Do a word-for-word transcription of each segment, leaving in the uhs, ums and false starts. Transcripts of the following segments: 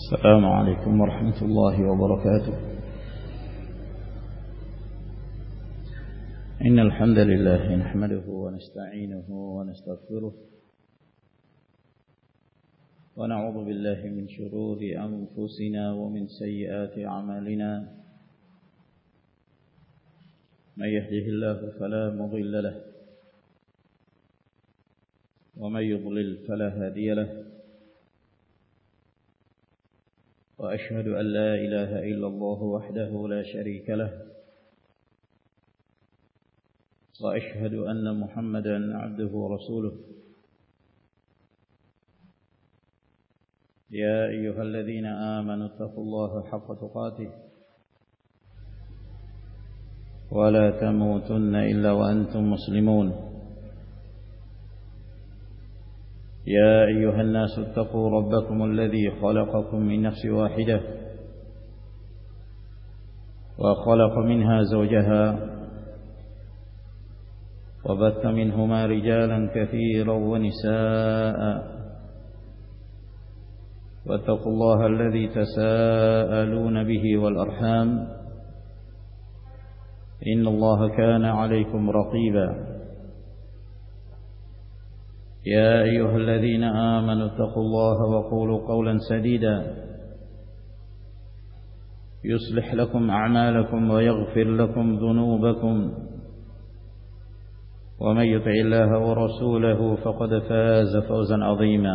السلام عليكم ورحمة الله وبركاته. إن الحمد لله نحمده ونستعينه ونستغفره ونعوذ بالله من شرور أنفسنا ومن سيئات أعمالنا. من يهده الله فلا مضل له ومن يضلل فلا هادي له. وأشهد أن لا إله إلا الله وحده لا شريك له وأشهد أن محمدا عبده ورسوله. يا أيها الذين آمنوا اتقوا الله حق تقاته ولا تموتن إلا وأنتم مسلمون. يا أيها الناس اتقوا ربكم الذي خلقكم من نفس واحدة وخلق منها زوجها وبث منهما رجالا كثيرا ونساء واتقوا الله الذي تساءلون به والأرحام إن الله كان عليكم رقيبا. يا أيها الذين آمنوا اتقوا الله وقولوا قولا سديدا يصلح لكم أعمالكم ويغفر لكم ذنوبكم ومن يطع الله ورسوله فقد فاز فوزا عظيما.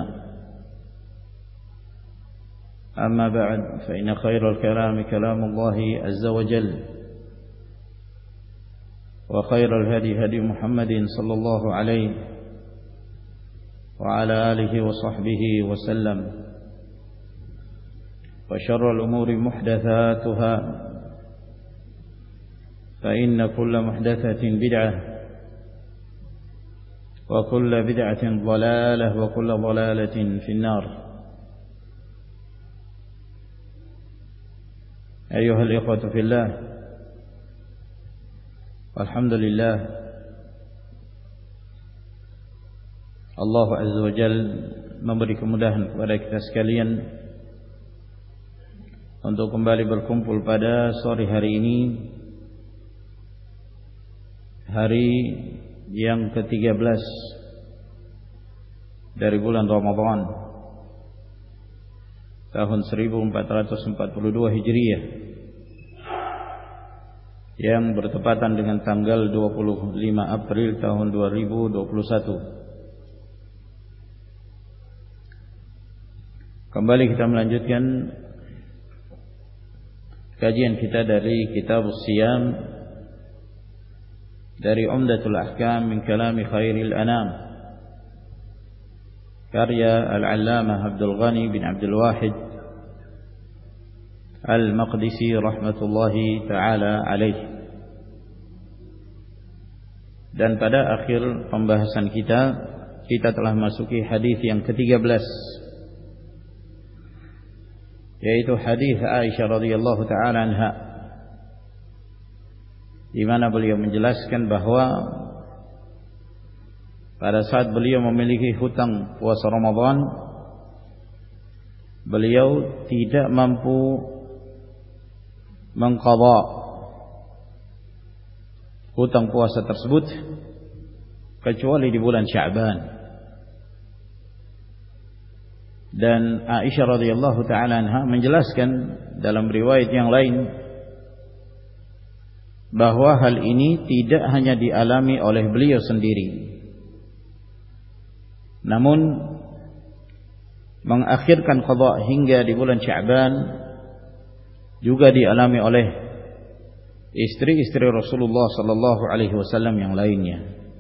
أما بعد فإن خير الكلام كلام الله عز وجل وخير الهدي هدي محمد صلى الله عليه وعلى آله وصحبه وسلم. وشر الأمور محدثاتها فإن كل محدثة بدعة وكل بدعة ضلالة وكل ضلالة في النار. أيها الإخوة في الله، والحمد لله Allah Azza wa Jal memberi kemudahan kepada kita sekalian untuk kembali berkumpul pada sore hari ini, hari yang ke tiga belas dari bulan Ramadan tahun seribu empat ratus empat puluh dua Hijriah, yang bertepatan dengan tanggal dua puluh lima April tahun dua ribu dua puluh satu. Kembali kita melanjutkan kajian kita dari Kitab Siyam dari Umdatul Ahkam min Kalami Khairil Anam, karya Al-Allamah Abdul Ghani bin Abdul Wahid Al-Maqdisi rahmatullahi ta'ala alaih. Dan pada akhir pembahasan kita, kita telah masuki hadis yang ke tiga belas, yaitu hadis Aisyah radhiyallahu taala anha, di mana beliau menjelaskan bahwa pada saat beliau memiliki hutang puasa Ramadan, beliau tidak mampu mengqadha hutang puasa tersebut kecuali di bulan Sya'ban. Dan Aisyah radhiyallahu taala anha menjelaskan dalam riwayat yang lain bahwa hal ini tidak hanya dialami oleh beliau sendiri, namun mengakhirkan qadha hingga di bulan Sya'ban juga dialami oleh istri-istri Rasulullah sallallahu alaihi wasallam yang lainnya.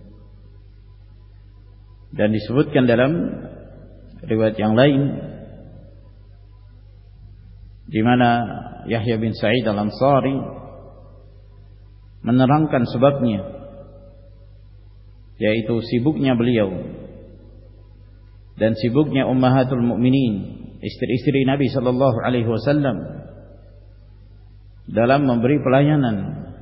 Dan disebutkan dalam riwayat yang lain di mana Yahya bin Sa'id Al-Ansari menerangkan sebabnya, yaitu sibuknya beliau dan sibuknya ummahatul mukminin, istri-istri Nabi sallallahu alaihi wasallam, dalam memberi pelayanan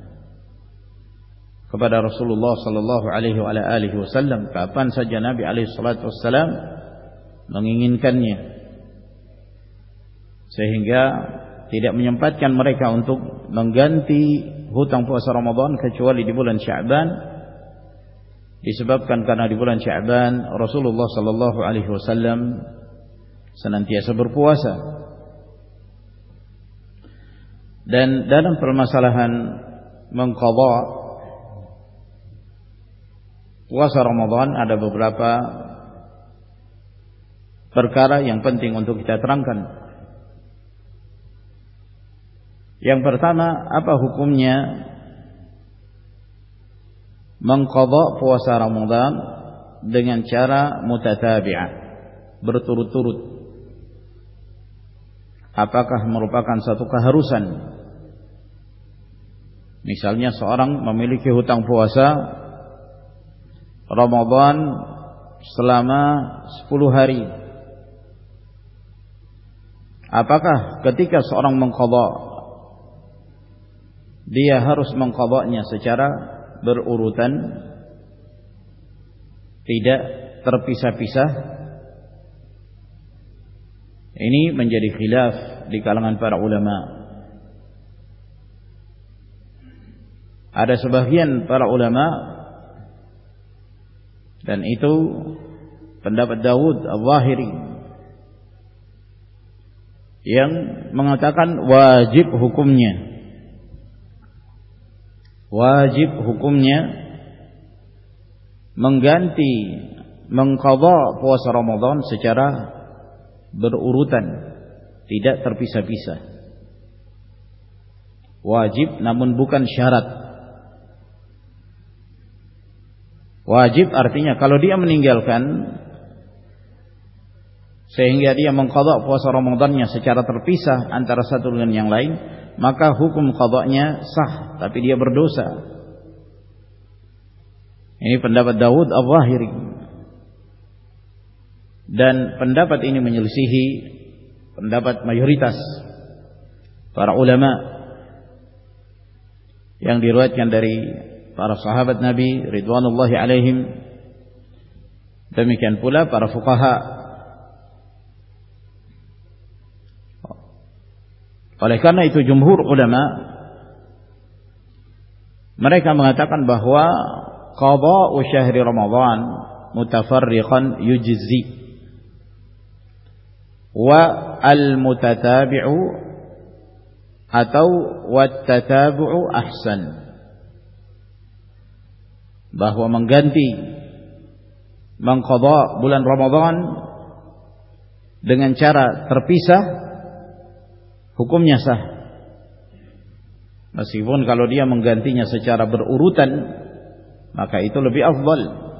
kepada Rasulullah sallallahu alaihi wasallam kapan saja Nabi alaihi salatu wasallam menginginkannya, sehingga tidak menyempatkan mereka untuk mengganti hutang puasa Ramadan kecuali di bulan Sya'ban, disebabkan karena di bulan Sya'ban Rasulullah sallallahu alaihi wasallam senantiasa berpuasa. Dan dalam permasalahan mengqadha puasa Ramadan ada beberapa perkara yang penting untuk kita terangkan. Yang pertama, apa hukumnya mengqadha puasa Ramadan dengan cara mutatabi'ah, berturut-turut? Apakah merupakan satu keharusan? Misalnya seorang memiliki hutang puasa Ramadan selama sepuluh hari. Apakah ketika seorang mengqadha dia harus mengqadhanya secara berurutan, tidak terpisah-pisah? Ini menjadi khilaf di kalangan para ulama. Ada sebagian para ulama, dan itu pendapat Daud Al-Zahiri, yang mengatakan wajib hukumnya wajib hukumnya mengganti, mengqadha puasa Ramadan secara berurutan, tidak terpisah-pisah. Wajib namun bukan syarat. Wajib artinya kalau dia meninggalkan sehingga dia mengqadha puasa Ramadannya secara terpisah antara satu dengan yang lain, maka hukum qadha'nya sah, tapi dia berdosa. Ini pendapat Daud Al-Zahiri. Dan pendapat ini menyelisihi pendapat mayoritas para ulama yang diriwayatkan dari para sahabat Nabi ridwanullahi alaihim. Demikian pula para fuqaha. Oleh karena itu jumhur ulama mereka mengatakan bahwa qadha'u syahri Ramadan mutafarriqan yujzi, wa al-mutatabi'u atau wat-tatabu'u ahsan, bahwa mengganti mengqadha bulan Ramadan dengan cara terpisah hukumnya sah, meskipun kalau dia menggantinya secara berurutan maka itu lebih afdal.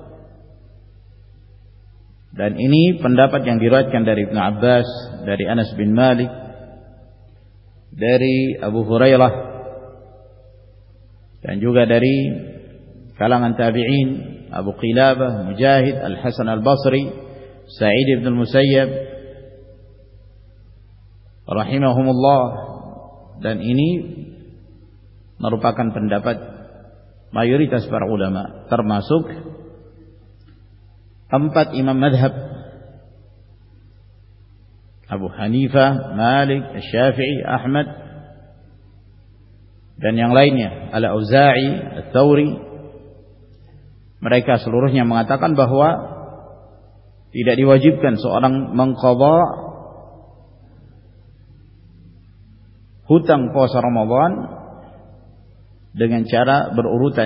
Dan ini pendapat yang diriwayatkan dari Ibnu Abbas, dari Anas bin Malik, dari Abu Hurairah, dan juga dari kalangan tabi'in Abu Qilabah, Mujahid, Al-Hasan Al-Basri, Sa'id ibn Al-Musayyab rahimahumullah. Dan ini merupakan pendapat mayoritas para ulama, termasuk empat imam madhab, Abu Hanifah, Malik, Syafi'i, Ahmad, dan yang lainnya, Al-Auza'i, Al-Thawri. Mereka seluruhnya mengatakan bahwa tidak diwajibkan seorang mengqadha hutang puasa Ramadan dengan cara berurutan.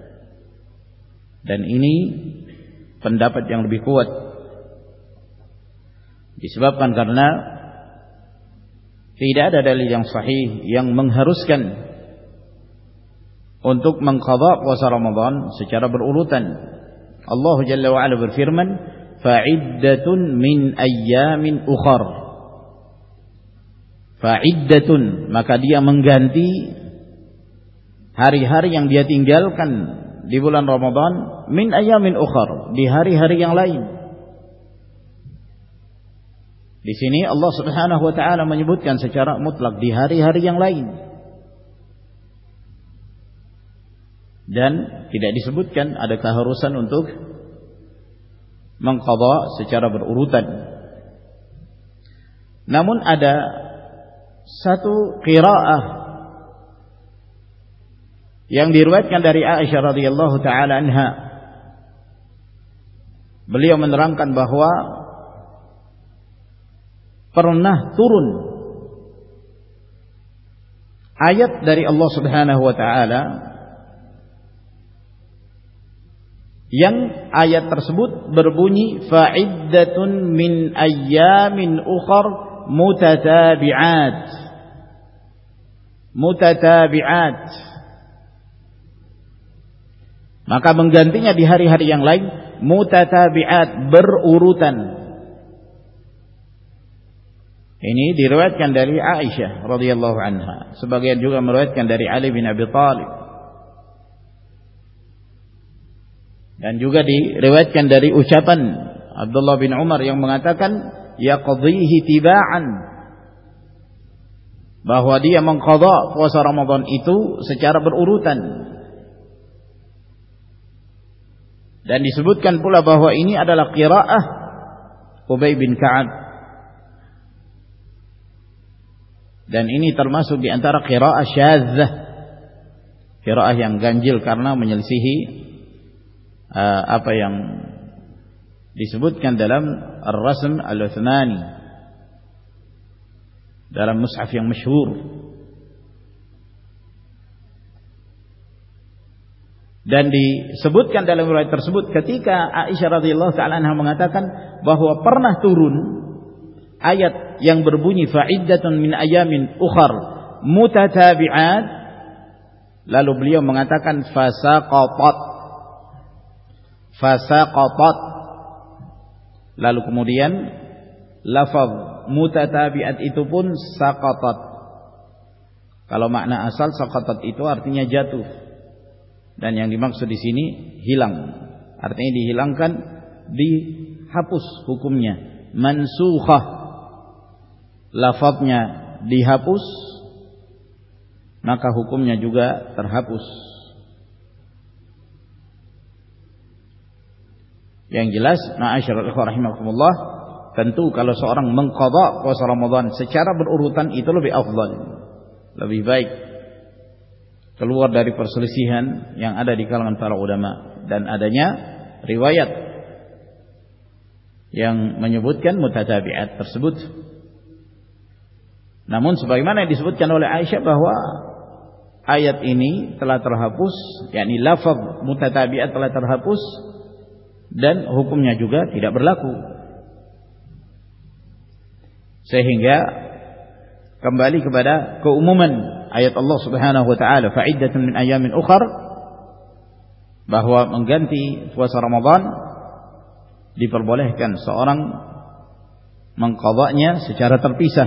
Dan ini pendapat yang lebih kuat, disebabkan karena tidak ada dalil yang sahih yang mengharuskan untuk mengqadha puasa Ramadan secara berurutan. Allah Jalla wa Ala berfirman, fa'iddatun min ayyamin ukhar. Fa'iddatun, maka dia mengganti hari-hari yang dia tinggalkan di bulan Ramadan, min ayamin ukhar, di hari-hari yang lain. Di sini Allah Subhanahu wa taala menyebutkan secara mutlak di hari-hari yang lain. Dan tidak disebutkan ada keharusan untuk mengqadha secara berurutan. Namun ada satu qiraah yang diriwayatkan dari Aisyah radhiyallahu taala anha. Beliau menerangkan bahwa pernah turun ayat dari Allah Subhanahu wa taala yang ayat tersebut berbunyi fa'iddatun min ayyamin ukhar mutatabi'at mutatabi'at maka menggantinya di hari-hari yang lain mutatabi'at, berurutan. Ini diriwayatkan dari Aisyah radhiyallahu anha. Sebagian juga meriwayatkan dari Ali bin Abi Thalib. Dan juga diriwayatkan dari ucapan Abdullah bin Umar yang mengatakan yaqdhihi tiba'an, bahwa dia mengqadha puasa Ramadan itu secara berurutan. Dan disebutkan pula bahwa ini adalah qiraah Ubay bin Ka'ab. Dan ini termasuk di antara qiraah syadzah, qiraah yang ganjil karena menyelisihi uh, apa yang disebutkan dalam Ar-Rasm Al-Uthmani, dalam mushaf yang masyhur. Dan disebutkan dalam riwayat tersebut ketika Aisyah radhiyallahu taala anha mengatakan bahwa pernah turun ayat yang berbunyi fa'iddatun min ayamin ukhar mutatabi'at, lalu beliau mengatakan fasaqatat fasaqatat, lalu kemudian lafaz mutatabi'at itu pun saqatat. Kalau makna asal saqatat itu artinya jatuh. Dan yang dimaksud di sini hilang, artinya dihilangkan, dihapus hukumnya, mansukhah, lafadznya dihapus, maka hukumnya juga terhapus. Yang jelas, ma'asyiral ikhwah rahimakumullah, tentu kalau seorang mengqadha puasa Ramadan secara berurutan itu lebih afdal, lebih baik, keluar dari perselisihan yang ada di kalangan para ulama dan adanya riwayat yang menyebutkan mutatabi'at tersebut. Namun sebagaimana yang disebutkan oleh Aisyah bahwa ayat ini telah terhapus, yakni lafaz mutatabi'at telah terhapus dan hukumnya juga tidak berlaku. Sehingga kembali kepada keumuman ayat Allah Subhanahu wa taala fa'iddatun min ayamin ukhar, bahwa mengganti puasa Ramadan diperbolehkan seorang mengqadhanya secara terpisah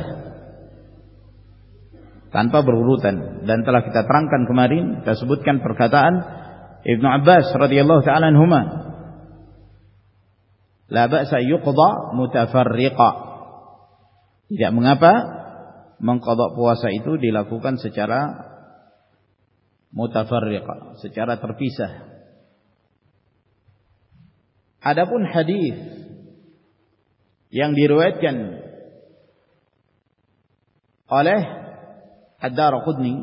tanpa berurutan. Dan telah kita terangkan kemarin, kita sebutkan perkataan Ibnu Abbas radhiyallahu taala anhuma, la ba'sa yuqdha mutafarriqa, tidak mengapa mengqadha puasa itu dilakukan secara mutafarriqa, secara terpisah. Adapun hadis yang diriwayatkan oleh Ad-Darqutni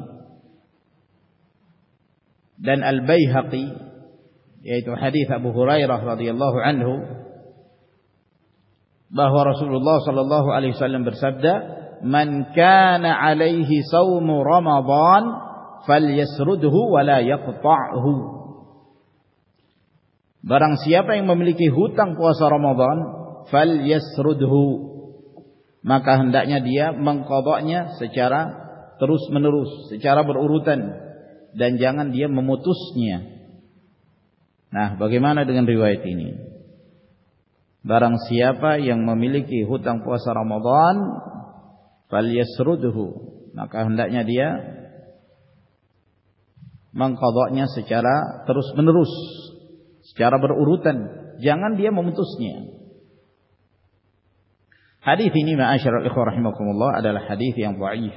dan Al-Baihaqi, yaitu hadis Abu Hurairah radhiyallahu anhu, bahwa Rasulullah sallallahu alaihi wasallam bersabda, man kana alaihi saumu Ramadan falyasrudhu wa la yaqta'hu. Barang siapa yang memiliki hutang puasa Ramadan, falyasrudhu, maka hendaknya dia mengqadhanya secara terus-menerus, secara berurutan, dan jangan dia memutusnya. Nah, bagaimana dengan riwayat ini? Barang siapa yang memiliki hutang puasa Ramadan, falyasrudhu, maka hendaknya dia mengqadhanya secara terus-menerus, secara berurutan, jangan dia memutusnya. Hadis ini ma'asyiral ikhwah rahimakumullah adalah hadis yang dhaif.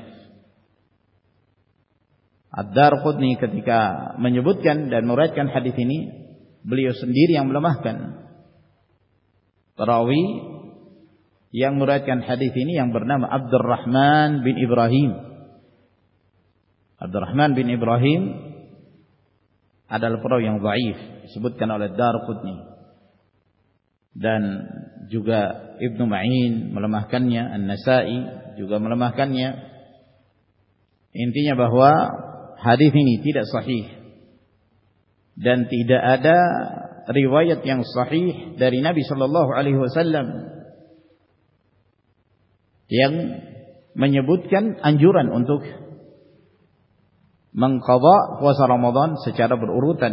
Ad-Darqutni ketika menyebutkan dan meriwayatkan hadis ini, beliau sendiri yang melemahkan. Perawi yang meriwayatkan hadis ini yang bernama Abdurrahman bin Ibrahim. Abdurrahman bin Ibrahim adalah perawi yang dhaif, disebutkan oleh Darqutni dan juga Ibnu Ma'in melemahkannya, An-Nasa'i juga melemahkannya. Intinya bahwa hadis ini tidak sahih dan tidak ada riwayat yang sahih dari Nabi sallallahu alaihi wasallam yang menyebutkan anjuran untuk mengqadha puasa Ramadan secara berurutan.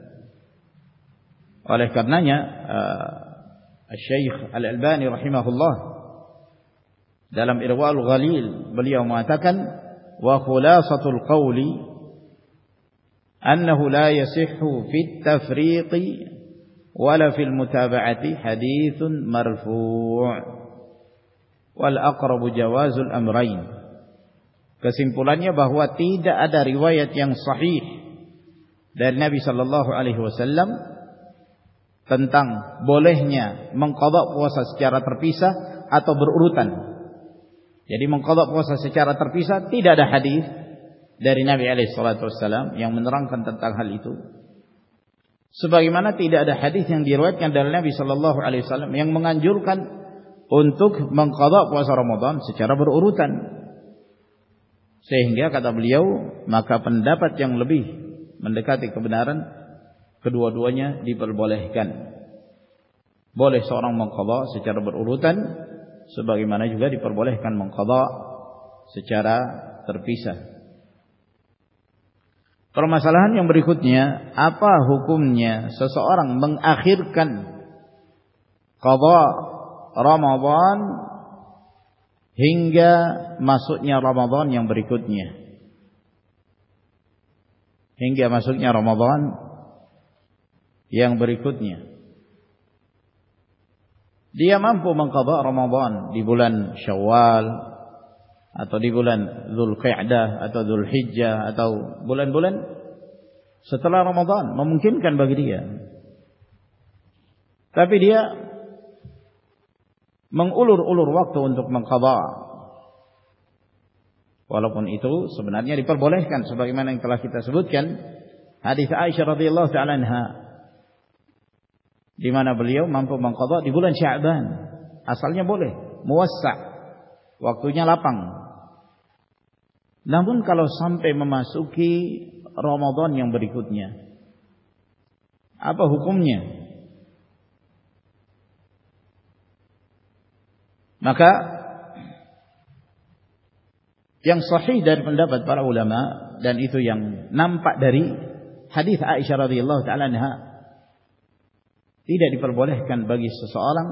Oleh karenanya uh, Syekh Al-Albani rahimahullah dalam Irwaul Ghalil beliau mengatakan wa khulasatul qawli annahu la yasihhu fit tafriqi wala fil mutaba'ati haditsun marfu' wal aqrabu jawazul amrain. Kesimpulannya bahwa tidak ada riwayat yang sahih dari Nabi sallallahu alaihi wasallam tentang bolehnya mengqadha puasa secara terpisah atau berurutan. Jadi mengqadha puasa secara terpisah tidak ada hadis dari Nabi alaihi salatu wasallam yang menerangkan tentang hal itu. Sebagaimana tidak ada hadis yang diriwayatkan dari Nabi sallallahu alaihi wasallam yang menganjurkan untuk mengqadha puasa Ramadan secara berurutan. Sehingga kata beliau, maka pendapat yang lebih mendekati kebenaran kedua-duanya diperbolehkan. Boleh seorang mengqadha secara berurutan sebagaimana juga diperbolehkan mengqadha secara terpisah. Permasalahan yang berikutnya, apa hukumnya seseorang mengakhirkan qadha Ramadan hingga masuknya Ramadan yang berikutnya? Hingga masuknya Ramadan yang berikutnya. Dia mampu mengqadha Ramadan di bulan Syawal atau di bulan Dzulqa'dah atau Dzulhijjah atau bulan-bulan setelah Ramadan, memungkinkan bagi dia. Tapi dia mengulur-ulur waktu untuk mengqadha. Walaupun itu sebenarnya diperbolehkan sebagaimana yang telah kita sebutkan hadis Aisyah radhiyallahu taala anha di mana beliau mampu mengqadha di bulan Sya'ban. Asalnya boleh, muwassa', waktunya lapang. Namun kalau sampai memasuki Ramadan yang berikutnya, apa hukumnya? Maka yang sahih dari pendapat para ulama, dan itu yang nampak dari hadis Aisyah radhiyallahu taala anha, tidak diperbolehkan bagi seseorang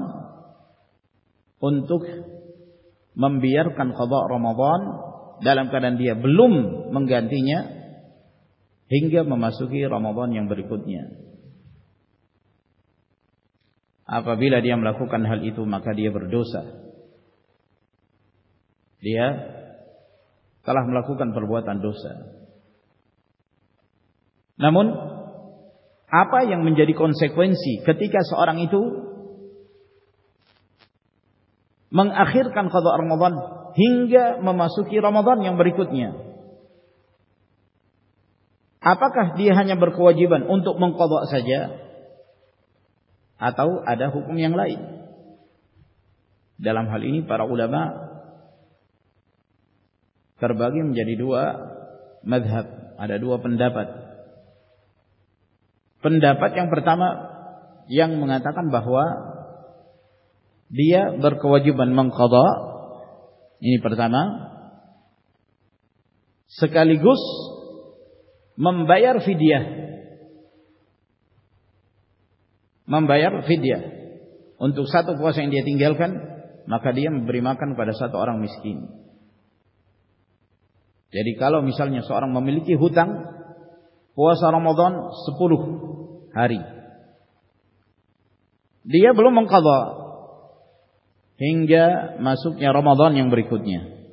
untuk membiarkan qadha Ramadan dalam keadaan dia belum menggantinya hingga memasuki Ramadan yang berikutnya. Apabila dia melakukan hal itu, maka dia berdosa. Dia telah melakukan perbuatan dosa. Namun apa yang menjadi konsekuensi ketika seorang itu mengakhirkan qadha Ramadan hingga memasuki Ramadan yang berikutnya? Apakah dia hanya berkewajiban untuk mengqadha saja atau ada hukum yang lain? Dalam hal ini para ulama terbagi menjadi dua mazhab, ada dua pendapat. Pendapat yang pertama yang mengatakan bahwa dia berkewajiban mengqadha, ini pertama, sekaligus membayar fidyah. Membayar fidyah untuk satu puasa yang dia tinggalkan, maka dia memberi makan kepada satu orang miskin. Jadi kalau misalnya seorang memiliki hutang puasa Ramadan sepuluh hari, dia belum mengqadha hingga masuknya Ramadan yang berikutnya.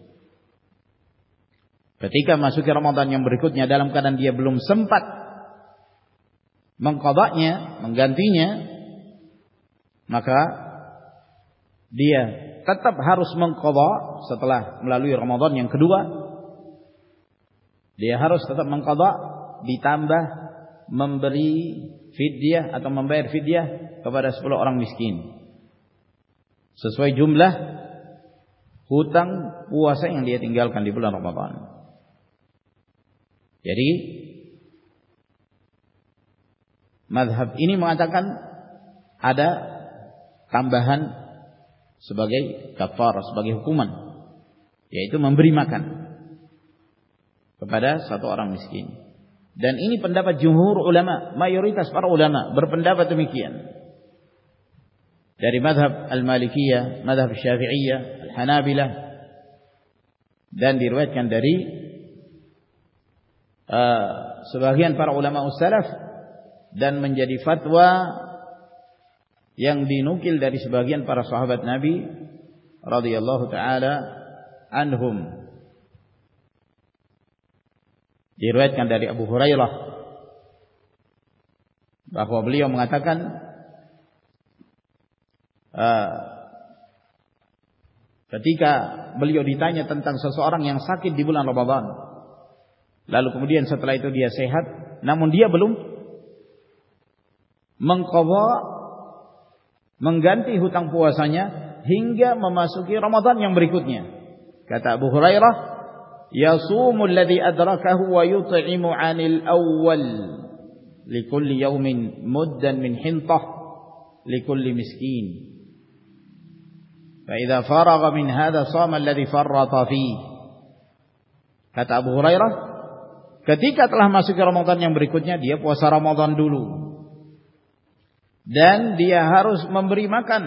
Ketika masuki Ramadan yang berikutnya dalam keadaan dia belum sempat mengqadhanya, menggantinya, maka dia tetap harus mengqadha setelah melalui Ramadan yang kedua. Dia harus tetap mengqadha ditambah memberi fidyah atau membayar fidyah kepada sepuluh orang miskin sesuai jumlah hutang puasa yang dia tinggalkan di bulan Ramadan. Jadi mazhab ini mengatakan ada tambahan sebagai kafarah, sebagai hukuman, yaitu memberi makan kepada satu orang miskin. Dan ini pendapat jumhur ulama, mayoritas para ulama berpendapat demikian. Dari mazhab Al-Malikiyah, mazhab Syafi'iyah, Al-Hanabilah, dan diriwayatkan dari uh, sebagian para ulama salaf, dan menjadi fatwa yang dinukil dari sebagian para sahabat Nabi radhiyallahu taala anhum. Diriwayatkan dari Abu Hurairah bahwa beliau mengatakan uh, ketika beliau ditanya tentang seseorang yang sakit di bulan Ramadan, lalu kemudian setelah itu dia sehat, namun dia belum mengqadha, mengganti hutang puasanya hingga memasuki Ramadan yang berikutnya. Kata Abu Hurairah, yasumul ladzi adrakahu wa yut'imu 'anil awwal likulli yawmin muddan min hintah likulli miskin. Fa idza faragha min hadha shama alladhi farrata fihi. Kata Abu Hurairah, ketika telah masuk ke Ramadan yang berikutnya, dia puasa Ramadan dulu. Dan dia harus memberi makan,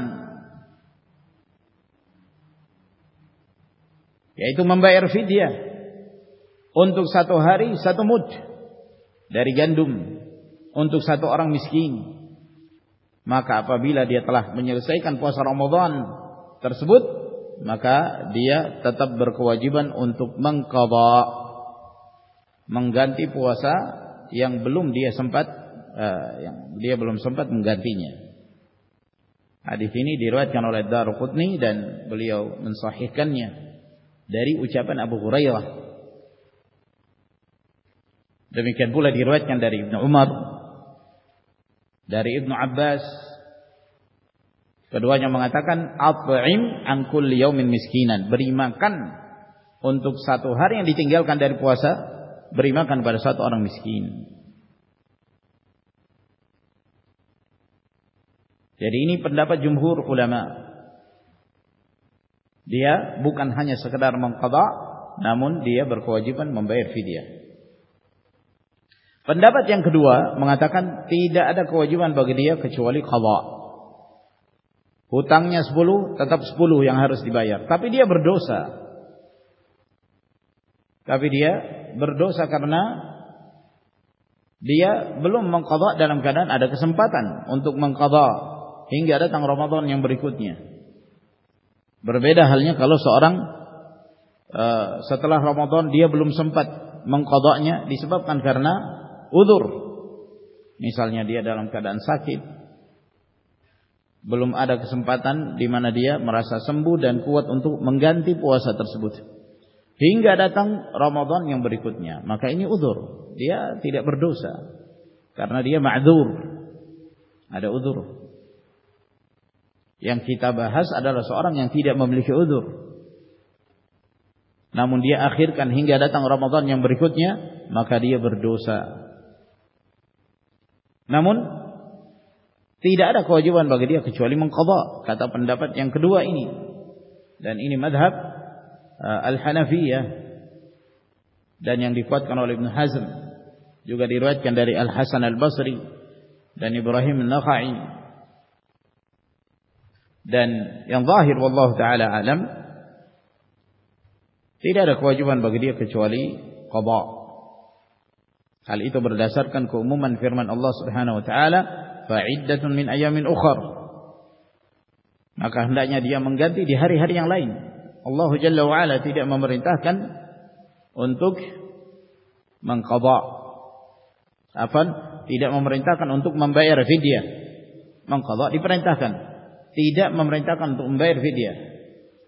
yaitu membayar fidyah untuk satu hari satu mud dari gandum untuk satu orang miskin. Maka apabila dia telah menyelesaikan puasa Ramadan tersebut, maka dia tetap berkewajiban untuk mengqadha, mengganti puasa yang belum dia sempat Uh, yang dia belum sempat menggantinya. Hadis ini diriwayatkan oleh Daruqutni dan beliau mensahihkannya dari ucapan Abu Hurairah. Demikian pula diriwayatkan dari Ibnu Umar, dari Ibnu Abbas. Keduanya mengatakan at'im an kulli yaumin miskinan, beri makan untuk satu hari yang ditinggalkan dari puasa, beri makan pada satu orang miskin. Jadi ini pendapat jumhur ulama. Dia bukan hanya sekedar mengqadha, namun dia berkewajiban membayar fidyah. Pendapat yang kedua mengatakan tidak ada kewajiban bagi dia kecuali qadha. Hutangnya sepuluh, tetap sepuluh yang harus dibayar. Tapi dia berdosa. Tapi dia berdosa karena dia belum mengqadha dalam keadaan ada kesempatan untuk mengqadha hingga datang Ramadan yang berikutnya. Berbeda halnya kalau seorang uh, setelah Ramadan dia belum sempat mengqadhanya disebabkan karena uzur. Misalnya dia dalam keadaan sakit, belum ada kesempatan di mana dia merasa sembuh dan kuat untuk mengganti puasa tersebut hingga datang Ramadan yang berikutnya, maka ini uzur. Dia tidak berdosa karena dia ma'dzur, ada uzur. Yang kita bahas adalah seorang yang tidak memiliki uzur, namun dia akhirkan hingga datang Ramadan yang berikutnya, maka dia berdosa. Namun tidak ada kewajiban bagi dia kecuali mengqadha, kata pendapat yang kedua ini. Dan ini madhab uh, Al-Hanafiyah, dan yang dikuatkan oleh Ibnu Hazm, juga diriwayatkan dari Al-Hasan Al-Basri dan Ibrahim An-Nakha'i. Dan yang zahir wallahu taala alam, tidak ada kewajiban bagi dia kecuali qadha. Hal itu berdasarkan keumuman firman Allah Subhanahu wa taala, fa'iddatun min ayamin ukhar. Maka hendaknya dia mengganti di hari-hari yang lain. Allah Jalla wa ala tidak memerintahkan untuk mengqadha. Afan, tidak memerintahkan untuk membayar fidyah. Mengqadha diperintahkan, tidak memerintahkan untuk membayar fidyah.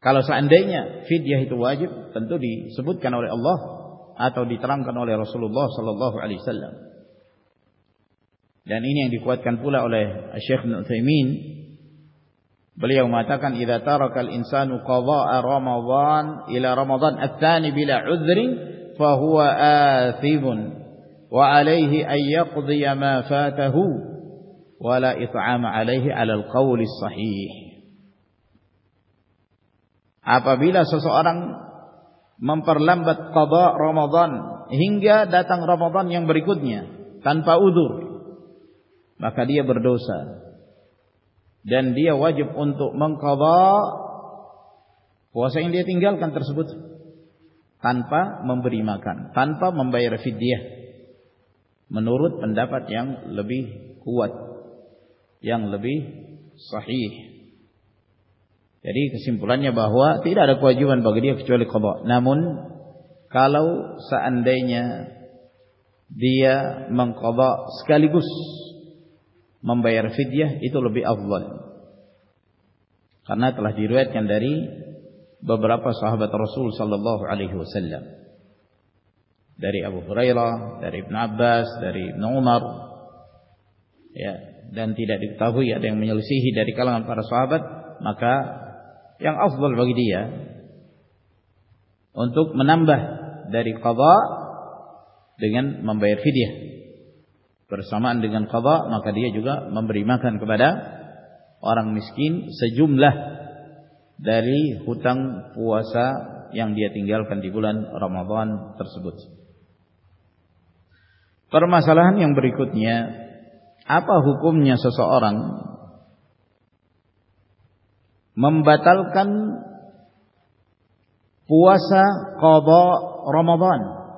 Kalau seandainya fidyah itu wajib, tentu disebutkan oleh Allah atau diterangkan oleh Rasulullah sallallahu alaihi wasallam. Dan ini yang dikuatkan pula oleh Syekh Ibnu Utsaimin. Beliau mengatakan idza taraka al-insanu qadha'a Ramadan ila Ramadan ats-tsani bila 'udhrin fa huwa athibun wa 'alaihi an yaqdiya ma fatahu wa la it'ama 'alaihi 'ala al-qawl as-sahih. Apabila seseorang memperlambat qadha Ramadan hingga datang Ramadan yang berikutnya tanpa udzur, maka dia berdosa dan dia wajib untuk mengqadha puasa yang dia tinggalkan tersebut tanpa memberi makan, tanpa membayar fidyah, menurut pendapat yang lebih kuat, yang lebih sahih. Jadi kesimpulannya bahwa tidak ada kewajiban bagi dia kecuali qadha. Namun kalau seandainya dia mengqadha sekaligus membayar fidyah, itu lebih afdal. Karena telah diriwayatkan dari beberapa sahabat Rasul sallallahu alaihi wasallam. Dari Abu Hurairah, dari Ibnu Abbas, dari Ibnu Umar. Ya, dan tidak diketahui ada yang menyelisihi dari kalangan para sahabat, maka yang afdal bagi dia untuk menambah dari qadha dengan membayar fidyah. Bersamaan dengan qadha, maka dia juga memberi makan kepada orang miskin sejumlah dari hutang puasa yang dia tinggalkan di bulan Ramadan tersebut. Permasalahan yang berikutnya, apa hukumnya seseorang membatalkan puasa qadha Ramadan?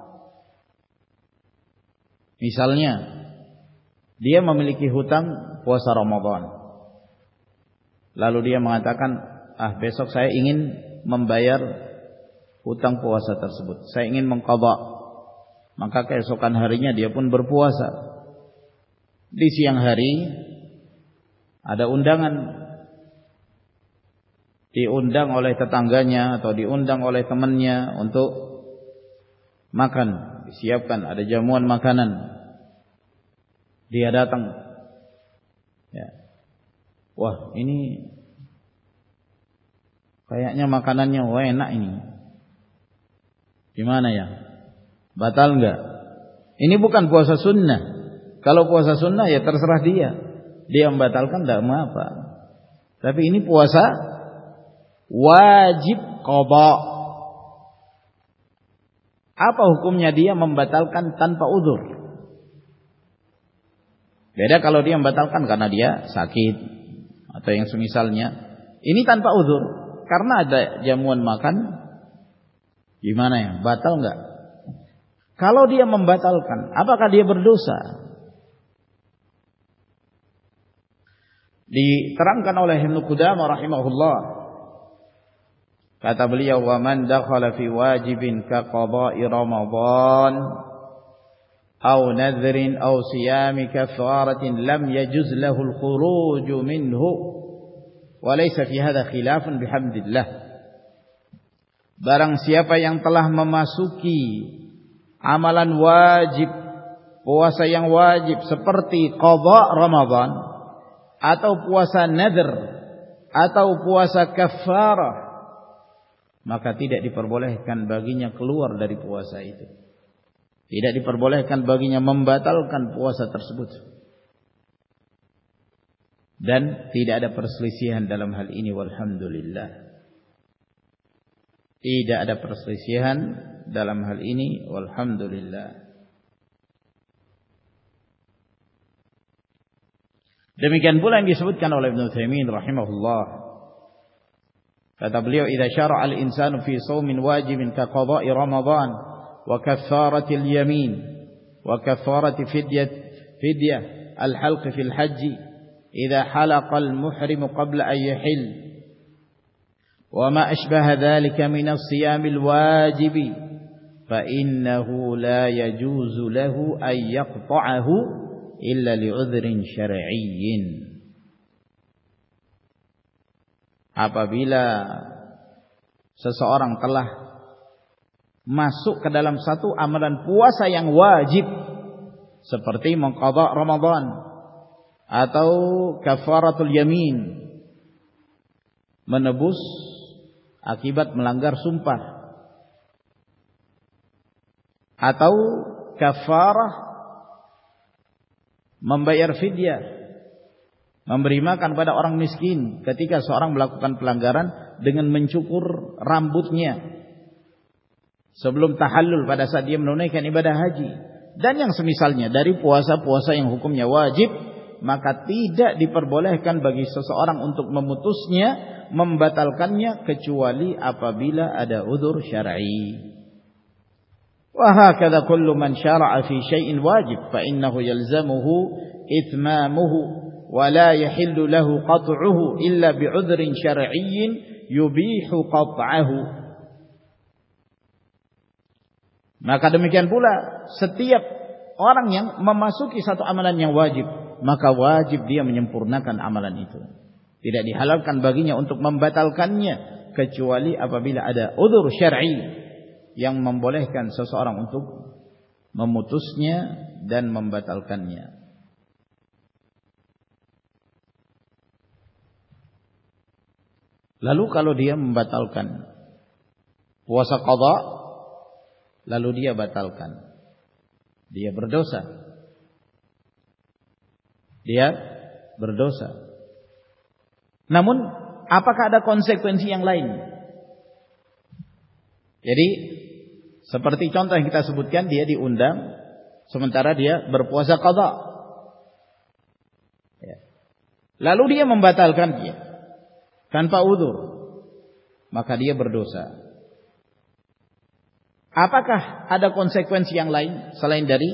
Misalnya dia memiliki hutang puasa Ramadan, lalu dia mengatakan, ah besok saya ingin membayar hutang puasa tersebut, saya ingin mengqadha. Maka keesokan harinya dia pun berpuasa. Di siang hari ada undangan, diundang oleh tetangganya atau diundang oleh temannya untuk makan, disiapkan, ada jamuan makanan. Dia datang, ya. Wah, ini kayaknya makanannya wah enak ini. Gimana ya? Batal enggak? Ini bukan puasa sunnah. Kalau puasa sunnah ya terserah dia. Dia membatalkan enggak apa-apa. Tapi ini puasa wajib qadha. Apa hukumnya dia membatalkan tanpa udzur? Beda kalau dia membatalkan karena dia sakit atau yang semisalnya. Ini tanpa udzur, karena ada jamuan makan. Gimana ya? Batal enggak? Kalau dia membatalkan, apakah dia berdosa? Diterangkan oleh Ibnu Qudamah rahimahullah. Kata beliau, wa man dakhala fi wajibin ka qada'i Ramadan aw nadhrin aw siyami kafaratin lam yajuz lahu al-khuruj minhu wa laysa fi hadha khilafun bihamdillah. Barang siapa yang telah memasuki amalan wajib, puasa yang wajib seperti qadha Ramadan atau puasa nadhr atau puasa kafarah, maka tidak diperbolehkan baginya keluar dari puasa itu. Tidak diperbolehkan baginya membatalkan puasa tersebut. Dan tidak ada perselisihan dalam hal ini, walhamdulillah. Tidak ada perselisihan dalam hal ini, walhamdulillah. Demikian pula yang disebutkan oleh Ibnu Utsaimin rahimahullah. Kata beliau, idza syara'a al-insanu fi shaumin wajibin ka qada'i Ramadan wa kaffaratil yamin wa kaffarati fidyah fidyah al-halq fil hajj idza halaqa al-muhrim qabla an yahil wa ma ashbaha dhalika min as-siyam al-wajib fa innahu la yajuzu lahu an yaqta'ahu illa li'udhrin syar'iyyin. Apabila seseorang telah masuk ke dalam satu amalan puasa yang wajib seperti mengqadha Ramadan atau kafaratul yamin, menebus akibat melanggar sumpah, atau kafarah membayar fidyah, memberi makan pada orang miskin ketika seorang melakukan pelanggaran dengan mencukur rambutnya sebelum tahallul pada saat dia menunaikan ibadah haji, dan yang semisalnya dari puasa-puasa yang hukumnya wajib, maka tidak diperbolehkan bagi seseorang untuk memutusnya, membatalkannya, kecuali apabila ada udzur syar'i. Wa hakadha kullu man syara'a fi syai'in wajib fa innahu yalzamuhu itmamuhu wa la yahillu lahu qat'uhu illa bi'udhrin syar'iyyin yubihu qat'ahu. Maka demikian pula setiap orang yang memasuki satu amalan yang wajib, maka wajib dia menyempurnakan amalan itu. Tidak dihalalkan baginya untuk membatalkannya kecuali apabila ada udzur syar'i yang membolehkan seseorang untuk memutusnya dan membatalkannya. Lalu kalau dia membatalkan puasa qadha, lalu dia batalkan, dia berdosa. Dia berdosa. Namun apakah ada konsekuensi yang lain? Jadi seperti contoh yang kita sebutkan, dia diundang sementara dia berpuasa qadha, lalu dia membatalkan dia tanpa udzur, maka dia berdosa. Apakah ada konsekuensi yang lain selain dari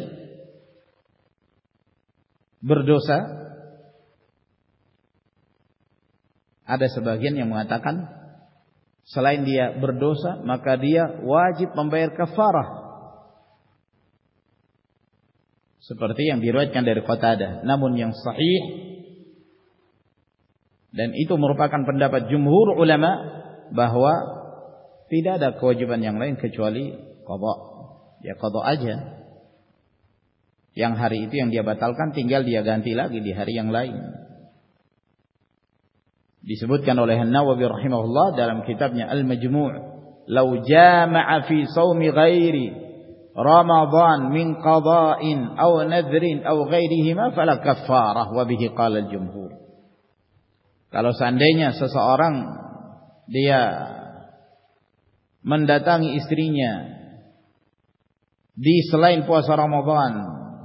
berdosa? Ada sebagian yang mengatakan selain dia berdosa, maka dia wajib membayar kafarah, seperti yang diriwayatkan dari Qatadah. Namun yang sahih, dan itu merupakan pendapat jumhur ulama, bahwa tidak ada kewajiban yang lain kecuali qadha. Ya qadha aja. Yang hari itu yang dia batalkan tinggal dia ganti lagi di hari yang lain. Disebutkan oleh An-Nawawi rahimahullah dalam kitabnya Al-Majmu', "Law jama'a fi shaumi ghairi Ramadan min qadha'in aw nadhrin aw ghairihima fala kaffarah wa bihi qala al-jumhur." Kalau seandainya seseorang dia mendatangi istrinya di selain puasa Ramadan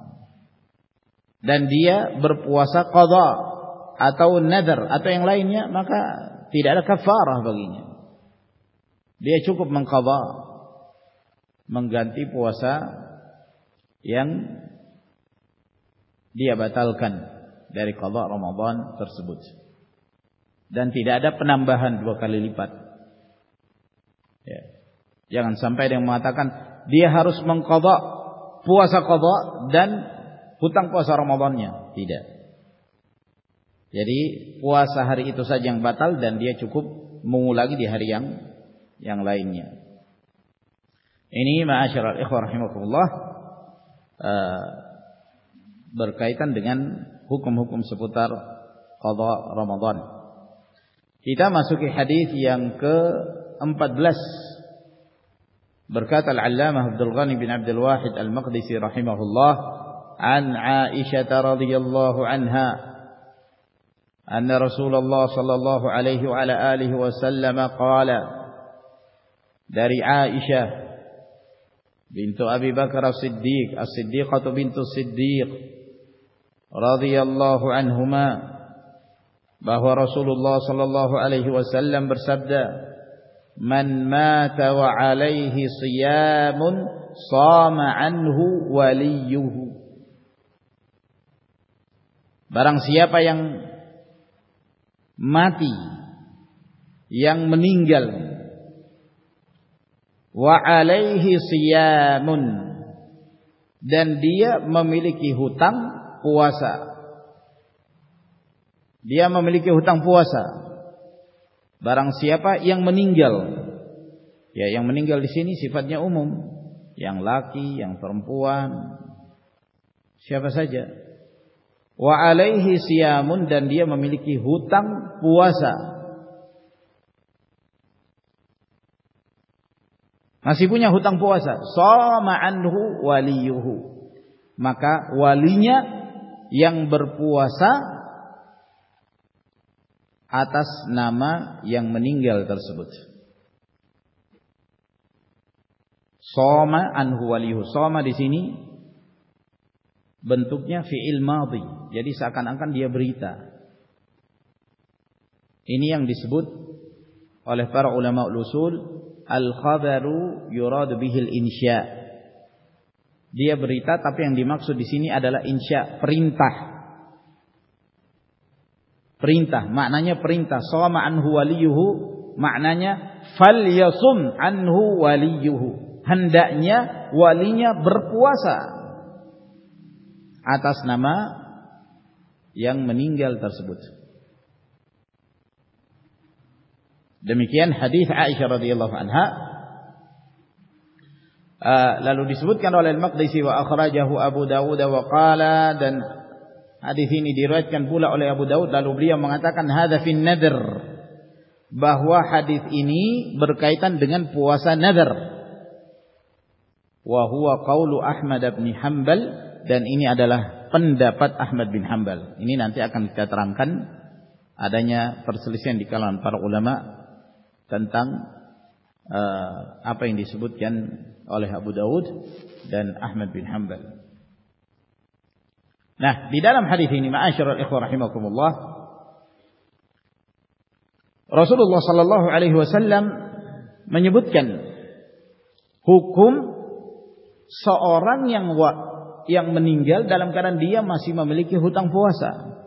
dan dia berpuasa qadha atau nadar atau yang lainnya, maka tidak ada kafarah baginya. Dia cukup mengqadha, mengganti puasa yang dia batalkan dari qadha Ramadan tersebut, dan tidak ada penambahan dua kali lipat. Ya. Jangan sampai ada yang mengatakan dia harus mengqadha puasa qadha dan hutang puasa Ramadannya. Tidak. Jadi puasa hari itu saja yang batal dan dia cukup mengulangi di hari yang yang lainnya. Ini ma'asyiral ikhwah rahimakumullah, uh, berkaitan dengan hukum-hukum seputar qadha Ramadan. Kita masuki hadis yang ke empat belas. Berkata Al-Allamah Abdul Ghani bin Abdul Wahid Al-Maqdisi rahimahullah, an Aisyah radhiyallahu anha anna Rasulullah sallallahu alaihi wa ala alihi wasallam qala, dari Aisyah bintu Abi Bakar As-Siddiq, As-Siddiqatu bintu Siddiq radhiyallahu anhuma, bahwa Rasulullah sallallahu alaihi wasallam bersabda, man mata wa alaihi siyamun sama anhu waliyuhu. Barang siapa yang mati, yang meninggal, wa alaihi siyamun, dan dia memiliki hutang puasa. Dia memiliki hutang puasa. Barang siapa yang meninggal Ya, yang meninggal di sini sifatnya umum, yang laki, yang perempuan, siapa saja. Wa alaihi siyamun, dan dia memiliki hutang puasa. Masih punya hutang puasa. Shama anhu waliyuhu, maka walinya yang berpuasa atas nama yang meninggal tersebut. Shama anhu waliyuhu. Shama di sini bentuknya fi'il madhi, jadi seakan-akan dia berita. Ini yang disebut oleh para ulama usul al-khabaru yurad bihil insya. Dia berita, tapi yang dimaksud di sini adalah insya, perintah. Perintah, maknanya perintah. Shama anhu waliyuhu, maknanya falyasum anhu waliyuhu. Hendaknya walinya berpuasa atas nama yang meninggal tersebut. Demikian hadis Aisyah radhiyallahu anha. Uh, lalu disebutkan oleh Al-Maqdisi wa akhrajahu Abu Dawud wa qala, dan hadis ini diriwayatkan pula oleh Abu Dawud, lalu beliau mengatakan hadza fin nadhr, bahwa hadis ini berkaitan dengan puasa nadhr. Wa huwa qaulu Ahmad bin Hanbal, dan ini adalah pendapat Ahmad bin Hanbal. Ini nanti akan kita terangkan adanya perselisihan di kalangan para ulama tentang uh, apa yang disebutkan oleh Abu Dawud dan Ahmad bin Hanbal. Nah, di dalam hadis ini ma'asyiral ikhwah rahimakumullah, Rasulullah sallallahu alaihi wasallam menyebutkan hukum seorang yang wa, yang meninggal dalam keadaan dia masih memiliki hutang puasa.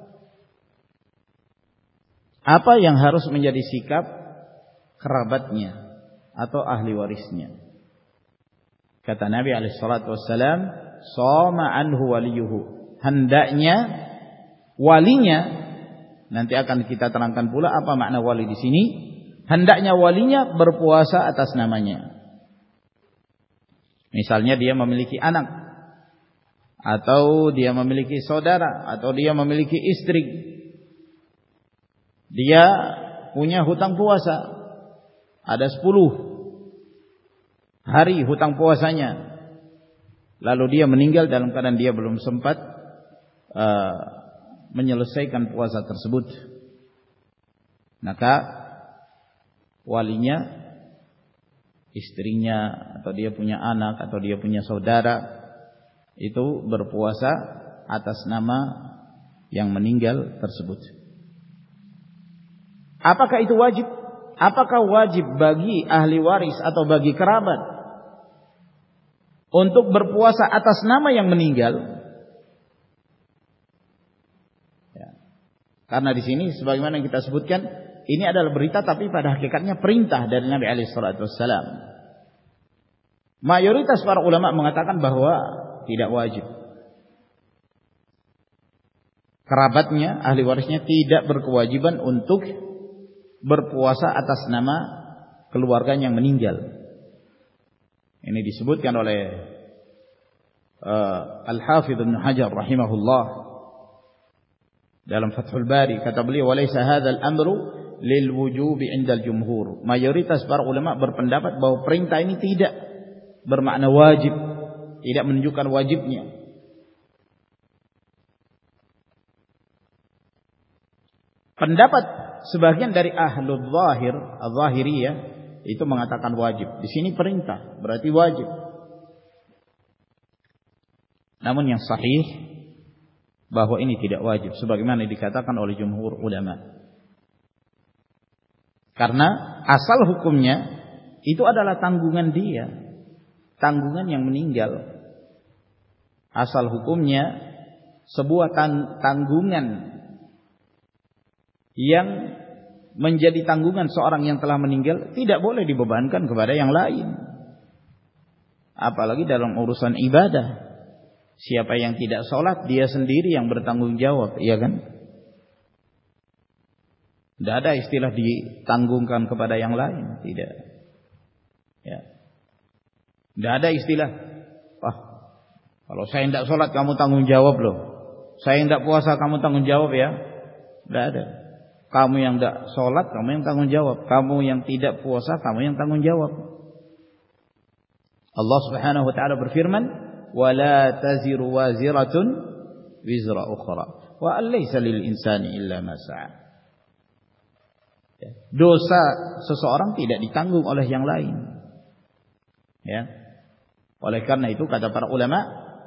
Apa yang harus menjadi sikap kerabatnya atau ahli warisnya? Kata Nabi alaihi salatu wassalam, shama anhu waliyuhu. Hendaknya walinya, nanti akan kita terangkan pula apa makna wali di sini. Hendaknya walinya berpuasa atas namanya. Misalnya dia memiliki anak, atau dia memiliki saudara, atau dia memiliki istri. Dia punya hutang puasa, ada sepuluh hari hutang puasanya. Lalu dia meninggal dalam keadaan dia belum sempat uh, menyelesaikan puasa tersebut. Maka walinya, istrinya, atau dia punya anak, atau dia punya saudara, itu berpuasa atas nama yang meninggal tersebut. Apakah itu wajib? Apakah wajib bagi ahli waris atau bagi kerabat untuk berpuasa atas nama yang meninggal? Ya. Karena di sini sebagaimana yang kita sebutkan, ini adalah berita, tapi pada hakikatnya perintah dari Nabi alaihi salatu wassalam. Mayoritas para ulama mengatakan bahwa tidak wajib. Kerabatnya, ahli warisnya tidak berkewajiban untuk berpuasa atas nama keluarganya yang meninggal. Ini disebutkan oleh uh, Al-Hafidh Ibnu Hajar rahimahullah dalam Fathul Bari. Kata beliau, walaysa hadzal amru lil wujubi 'indal jumhur. Mayoritas para ulama berpendapat bahwa perintah ini tidak bermakna wajib, tidak menunjukkan wajibnya. Pendapat sebagian dari ahlul zahir, az-zahiriyah, itu mengatakan wajib. Di sini perintah, berarti wajib. Namun yang sahih bahwa ini tidak wajib, sebagaimana dikatakan oleh jumhur ulama. Karena asal hukumnya itu adalah tanggungan dia, tanggungan yang meninggal. Asal hukumnya sebuah tanggungan yang menjadi tanggungan seorang yang telah meninggal tidak boleh dibebankan kepada yang lain. Apalagi dalam urusan ibadah. Siapa yang tidak sholat, dia sendiri yang bertanggung jawab, iya kan? Tidak ada istilah ditanggungkan kepada yang lain, tidak. Ya. Tidak ada istilah, wah, kalau saya tidak sholat kamu tanggung jawab loh. Saya tidak puasa kamu tanggung jawab ya. Tidak ada. Kamu yang tidak sholat kamu yang tanggung jawab. Kamu yang tidak puasa kamu yang tanggung jawab. Allah Subhanahu wa taala berfirman, "Wala taziru waziratun wizra ukhra, wa alaysa lil insani illa ma sa'a." Dosa seseorang tidak ditanggung oleh yang lain. Ya. Oleh karena itu kata para ulama,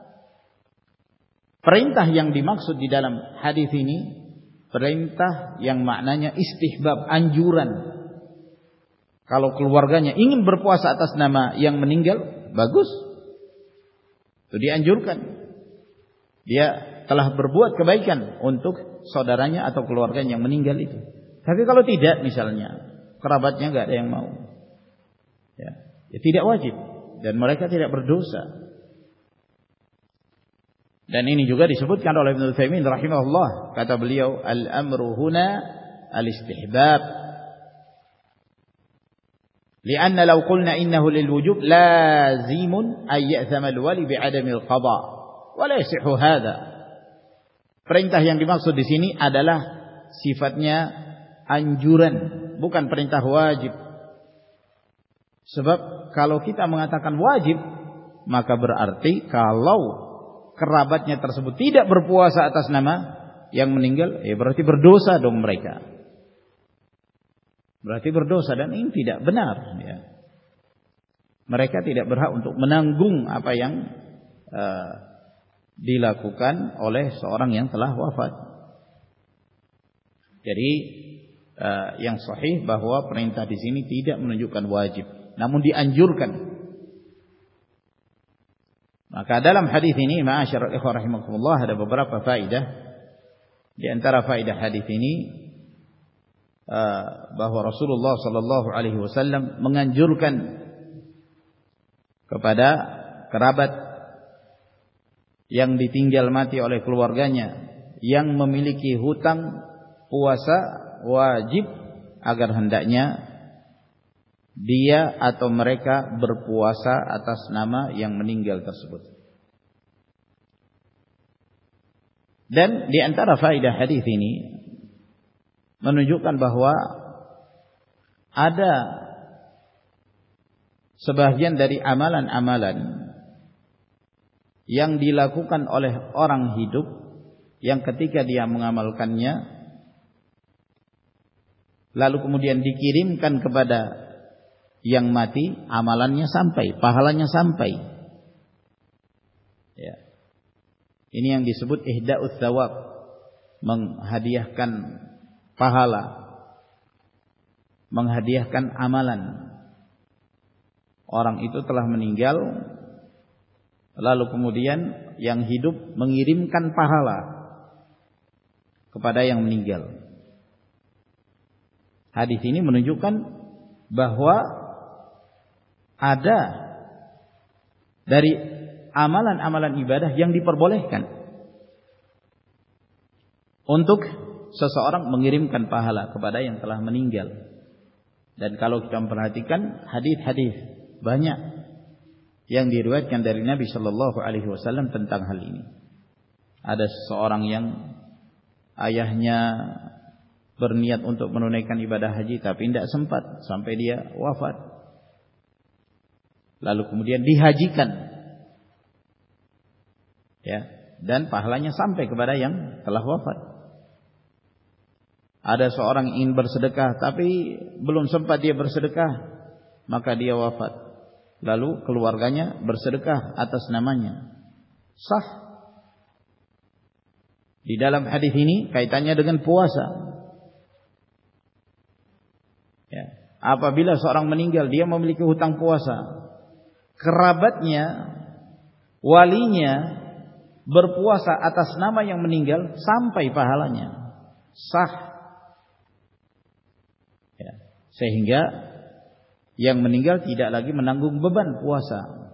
perintah yang dimaksud di dalam hadis ini perintah yang maknanya istihbab, anjuran. Kalau keluarganya ingin berpuasa atas nama yang meninggal, bagus. Itu dianjurkan. Dia telah berbuat kebaikan untuk saudaranya atau keluarganya yang meninggal itu. Tapi kalau tidak misalnya, kerabatnya enggak ada yang mau. Ya, ya tidak wajib dan mereka tidak berdosa. Dan ini juga disebutkan oleh Ibnu Utsaimin rahimahullah, kata beliau, al-amru huna al-istihbab. لأن لو قلنا إنه للوجوب لازم أن يأثم الولي بعدم القضاء ولا يصح هذا. Perintah yang dimaksud di sini adalah sifatnya anjuran, bukan perintah wajib. Sebab kalau kita mengatakan wajib, maka berarti kalau kerabatnya tersebut tidak berpuasa atas nama yang meninggal, ya berarti berdosa dong mereka. Berarti berdosa dan ini tidak benar. Ya. Mereka tidak berhak untuk menanggung apa yang uh, dilakukan oleh seorang yang telah wafat. Jadi uh, yang sahih bahwa perintah di sini tidak menunjukkan wajib, namun dianjurkan. Maka dalam hadis ini, ma'asyiral ikhwah rahimakumullah, ada beberapa faedah. Di antara faedah hadis ini bahwa Rasulullah sallallahu alaihi wasallam menganjurkan kepada kerabat yang ditinggal mati oleh keluarganya yang memiliki hutang puasa wajib agar hendaknya dia atau mereka berpuasa atas nama yang meninggal tersebut. Dan di antara faedah hadis ini menunjukkan bahwa ada sebagian dari amalan-amalan yang dilakukan oleh orang hidup yang ketika dia mengamalkannya lalu kemudian dikirimkan kepada yang mati, amalannya sampai, pahalanya sampai. Ya. Ini yang disebut ihda'ut tsawab, menghadiahkan pahala, menghadiahkan amalan. Orang itu telah meninggal, lalu kemudian yang hidup mengirimkan pahala kepada yang meninggal. Hadis ini menunjukkan bahwa ada dari amalan-amalan ibadah yang diperbolehkan untuk seseorang mengirimkan pahala kepada yang telah meninggal. Dan kalau kita memperhatikan hadis-hadis banyak yang diriwayatkan dari Nabi sallallahu alaihi wasallam tentang hal ini. Ada seseorang yang ayahnya berniat untuk menunaikan ibadah haji tapi tidak sempat sampai dia wafat. Lalu kemudian dihajikan. Ya, dan pahalanya sampai kepada yang telah wafat. Ada seorang ingin bersedekah tapi belum sempat dia bersedekah, maka dia wafat. Lalu keluarganya bersedekah atas namanya. Sah. Di dalam hadis ini kaitannya dengan puasa. Ya. Apabila seorang meninggal dia memiliki hutang puasa, kerabatnya, walinya berpuasa atas nama yang meninggal sampai pahalanya. Sah. Sehingga yang meninggal tidak lagi menanggung beban puasa.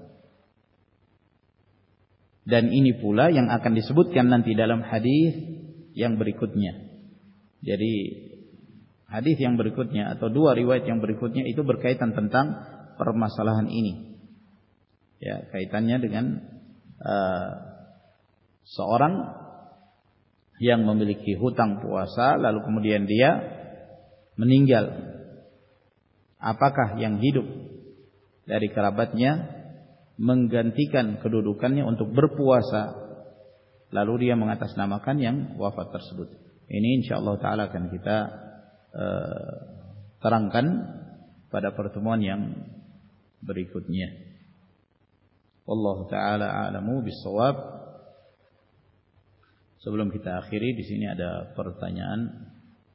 Dan ini pula yang akan disebutkan nanti dalam hadis yang berikutnya. Jadi hadis yang berikutnya atau dua riwayat yang berikutnya itu berkaitan tentang permasalahan ini. Ya, kaitannya dengan uh, seorang yang memiliki hutang puasa lalu kemudian dia meninggal. Apakah yang hidup dari kerabatnya menggantikan kedudukannya untuk berpuasa, lalu dia mengatasnamakan yang wafat tersebut. Ini insyaallah taala akan kita uh, terangkan pada pertemuan yang berikutnya. Wallahu taala a'lamu bis-shawab. Sebelum kita akhiri, di sini ada pertanyaan.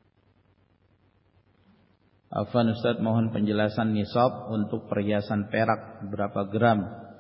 Afwan Ustaz, mohon penjelasan nisab untuk perhiasan perak berapa gram?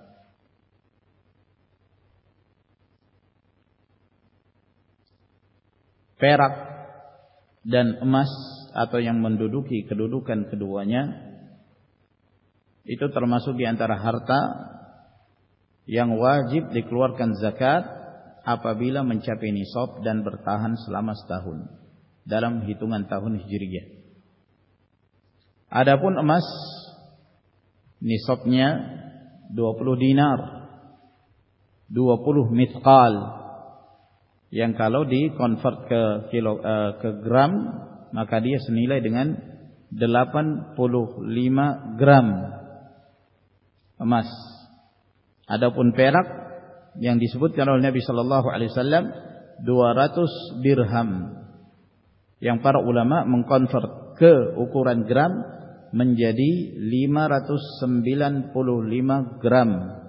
Perak dan emas atau yang menduduki kedudukan keduanya itu termasuk di antara harta yang wajib dikeluarkan zakat apabila mencapai nisab dan bertahan selama setahun dalam hitungan tahun Hijriyah. Adapun emas nisabnya dua puluh dinar, dua puluh mithqal, yang kalau dikonvert ke kilo uh, ke gram maka dia senilai dengan delapan puluh lima gram emas. Adapun perak yang disebutkan oleh Nabi sallallahu alaihi wasallam dua ratus dirham, yang para ulama mengkonvert ke ukuran gram menjadi lima ratus sembilan puluh lima gram.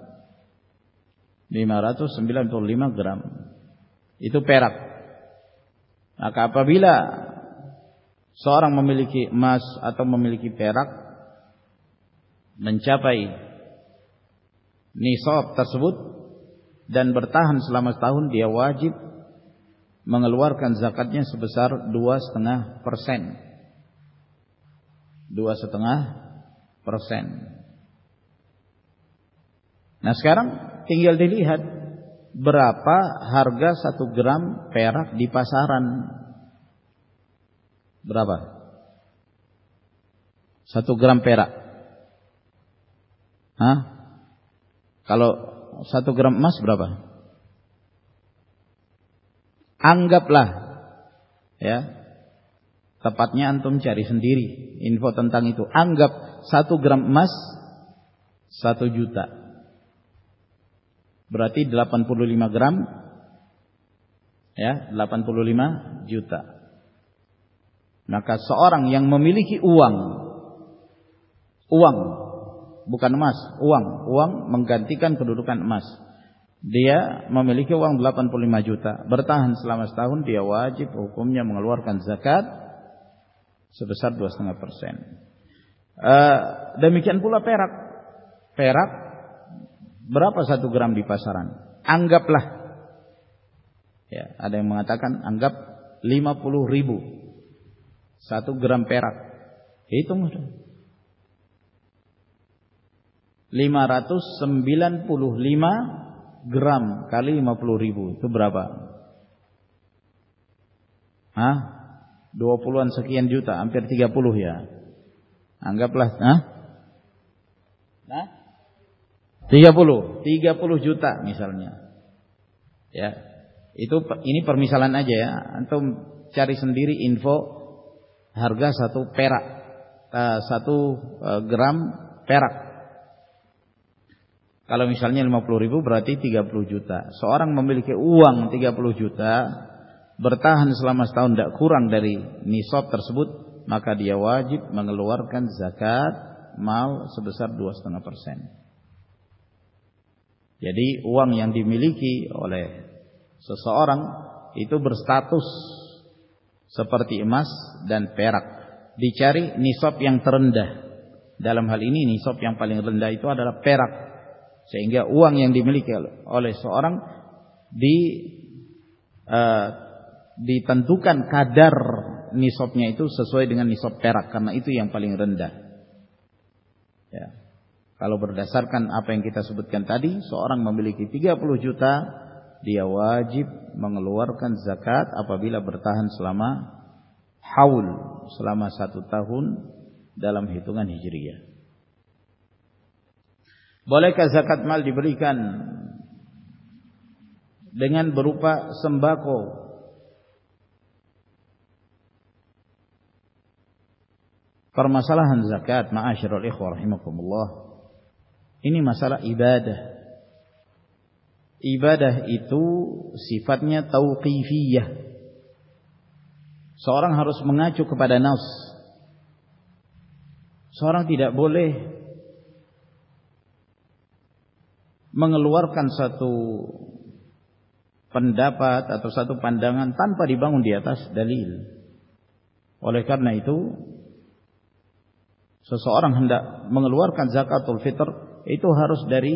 lima ratus sembilan puluh lima gram. Itu perak. Maka apabila seorang memiliki emas atau memiliki perak mencapai nisab tersebut dan bertahan selama setahun, dia wajib mengeluarkan zakatnya sebesar dua koma lima persen. dua koma lima persen. Nah, sekarang tinggal dilihat berapa harga satu gram perak di pasaran. Berapa? Satu gram perak. Hah? Kalau satu gram emas berapa? Anggaplah, ya, tepatnya antum cari sendiri info tentang itu. Anggap satu gram emas satu juta. Berarti delapan puluh lima gram, ya, delapan puluh lima juta. Maka seorang yang memiliki uang, uang, bukan emas, uang, uang menggantikan kedudukan emas. Dia memiliki uang delapan puluh lima juta, bertahan selama setahun, dia wajib hukumnya mengeluarkan zakat sebesar dua koma lima persen. Uh, demikian pula perak. Perak berapa satu gram di pasaran? Anggaplah, ya, ada yang mengatakan anggap lima puluh ribu satu gram perak. Hitung sudah. lima ratus sembilan puluh lima gram kali lima puluh ribu itu berapa? Hah? dua puluhan sekian juta, hampir tiga puluh ya. Anggaplah, hah? Nah? tiga puluh, tiga puluh juta misalnya. Ya. Itu ini permisalan aja ya. Antum cari sendiri info harga satu perak, uh, satu uh, gram perak. Kalau misalnya lima puluh ribu berarti tiga puluh juta. Seorang memiliki uang tiga puluh juta, bertahan selama setahun tidak kurang dari nisab tersebut, maka dia wajib mengeluarkan zakat mal sebesar dua koma lima persen. Jadi uang yang dimiliki oleh seseorang itu berstatus seperti emas dan perak. Dicari nisab yang terendah. Dalam hal ini nisab yang paling rendah itu adalah perak. Sehingga uang yang dimiliki oleh seorang di uh, ditentukan kadar nisabnya itu sesuai dengan nisab perak, karena itu yang paling rendah. Ya. Kalau berdasarkan apa yang kita sebutkan tadi, seorang memiliki tiga puluh juta, dia wajib mengeluarkan zakat apabila bertahan selama haul, selama satu tahun dalam hitungan hijriyah. Bolehkah zakat mal diberikan dengan berupa sembako? Permasalahan zakat, ma'asyiral ikhwah rahimakumullah, ini masalah ibadah. Ibadah itu sifatnya tauqifiyah. Seorang harus mengacu kepada nas. Seorang tidak boleh mengeluarkan satu pendapat atau satu pandangan tanpa dibangun di atas dalil. Oleh karena itu, seseorang hendak mengeluarkan zakatul fitr itu harus dari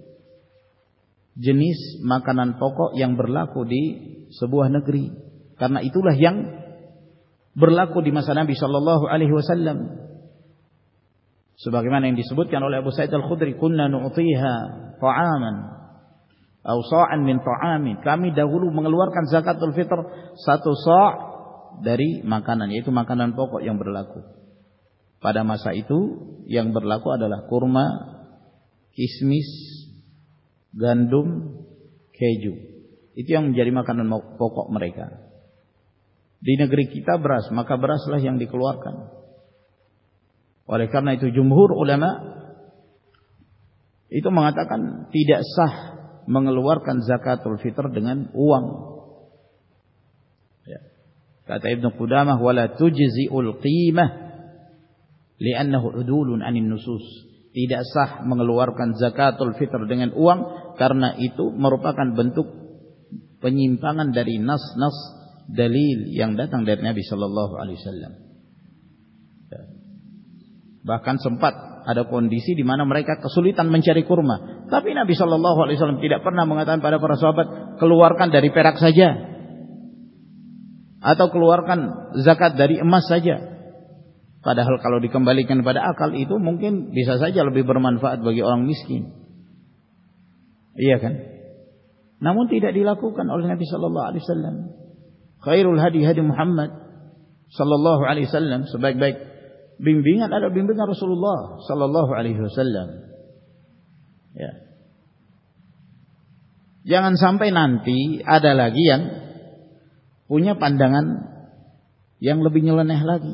jenis makanan pokok yang berlaku di sebuah negeri. Karena itulah yang berlaku di masa Nabi sallallahu alaihi wasallam. Sebagaimana yang disebutkan oleh Abu Sa'id Al-Khudri, "Kunna nu'tiha ta'aman aw sa'an min ta'amin." Kami dahulu mengeluarkan zakatul fitr satu sa' dari makanan, yaitu makanan pokok yang berlaku. Pada masa itu yang berlaku adalah kurma, kismis, gandum, keju. Itu yang menjadi makanan pokok mereka. Di negeri kita beras, maka beraslah yang dikeluarkan. Oleh karena itu jumhur ulama itu mengatakan tidak sah mengeluarkan zakatul fitr dengan uang. Ya. Kata Ibnu Qudamah, "Wala tujzi'ul qimah li'annahu udulun 'anil nusus." Tidak sah mengeluarkan zakatul fitr dengan uang karena itu merupakan bentuk penyimpangan dari nas-nas dalil yang datang dari Nabi sallallahu alaihi wasallam. Bahkan sempat ada kondisi di mana mereka kesulitan mencari kurma, tapi Nabi sallallahu alaihi wasallam tidak pernah mengatakan pada para sahabat, keluarkan dari perak saja atau keluarkan zakat dari emas saja. Padahal kalau dikembalikan pada akal itu mungkin bisa saja lebih bermanfaat bagi orang miskin. Iya kan? Namun tidak dilakukan oleh Nabi sallallahu alaihi wasallam. Khairul hadi hadi Muhammad sallallahu alaihi wasallam. Sebaik-baik bimbingan adalah bimbingan Rasulullah sallallahu alaihi wasallam. Ya. Jangan sampai nanti ada lagi yang punya pandangan yang lebih nyeleneh lagi.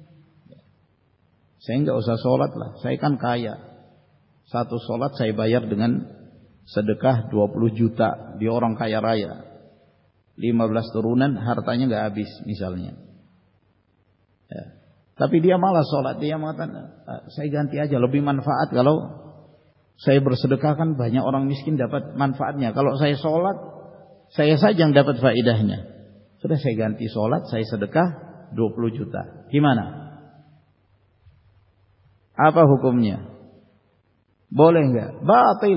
Saya enggak usah sholat lah, saya kan kaya. Satu sholat saya bayar dengan sedekah dua puluh juta di orang kaya raya. lima belas turunan hartanya enggak habis misalnya. Ya. Tapi dia malah sholat, dia mengatakan, saya ganti aja, lebih manfaat kalau saya bersedekah, kan banyak orang miskin dapat manfaatnya. Kalau saya sholat, saya saja yang dapat faedahnya. Sudah saya ganti sholat, saya sedekah dua puluh juta. Gimana? Apa hukumnya? Boleh enggak? Batil.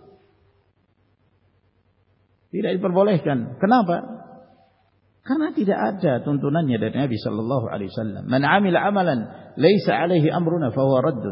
Tidak diperbolehkan. Kenapa? Karena tidak ada tuntunannya dari Nabi sallallahu alaihi wasallam. Man 'amila 'amalan laisa 'alaihi amruna fa huwa raddun.